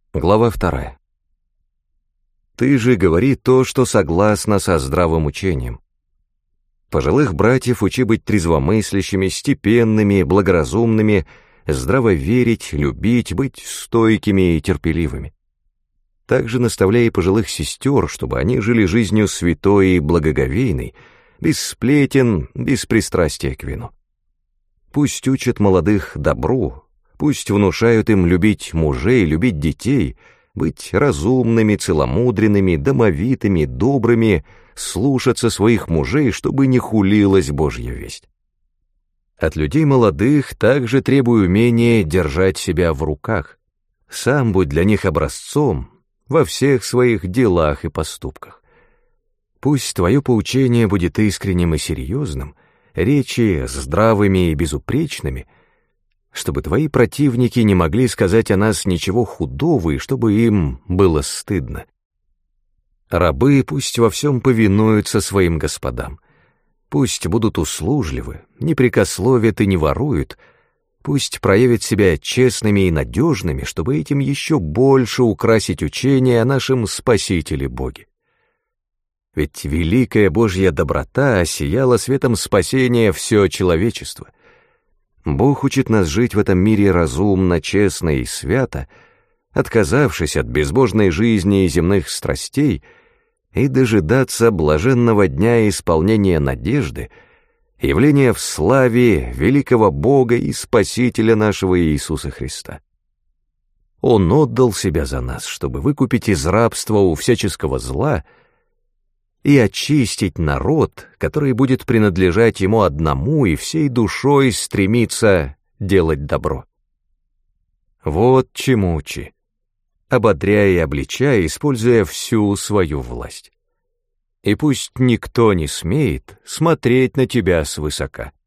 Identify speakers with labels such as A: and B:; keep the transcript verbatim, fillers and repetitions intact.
A: Глава вторая. Ты же говори то, что согласно со здравым учением. Пожилых братьев учи быть трезвомыслящими, степенными, благоразумными, здраво верить, любить, быть стойкими и терпеливыми. Также наставляй и пожилых сестер, чтобы они жили жизнью святой и благоговейной, без сплетен, без пристрастия к вину. Пусть учат молодых добру, пусть внушают им любить мужей, любить детей, быть разумными, целомудренными, домовитыми, добрыми, слушаться своих мужей, чтобы не хулилась Божья весть. От людей молодых также требуй умения держать себя в руках. Сам будь для них образцом во всех своих делах и поступках. Пусть твое поучение будет искренним и серьезным, речи здравыми и безупречными, чтобы твои противники не могли сказать о нас ничего худого и чтобы им было стыдно. Рабы пусть во всем повинуются своим господам, пусть будут услужливы, не прекословят и не воруют, пусть проявят себя честными и надежными, чтобы этим еще больше украсить учение о нашем Спасителе Боге. Ведь великая Божья доброта осияла светом спасения все человечество. Бог учит нас жить в этом мире разумно, честно и свято, отказавшись от безбожной жизни и земных страстей, и дожидаться блаженного дня исполнения надежды, явления в славе великого Бога и Спасителя нашего Иисуса Христа. Он отдал себя за нас, чтобы выкупить из рабства у всяческого зла и очистить народ, который будет принадлежать ему одному и всей душой стремиться делать добро. Вот чему учи, ободряя и обличая, используя всю свою власть. И пусть никто не смеет смотреть на тебя свысока.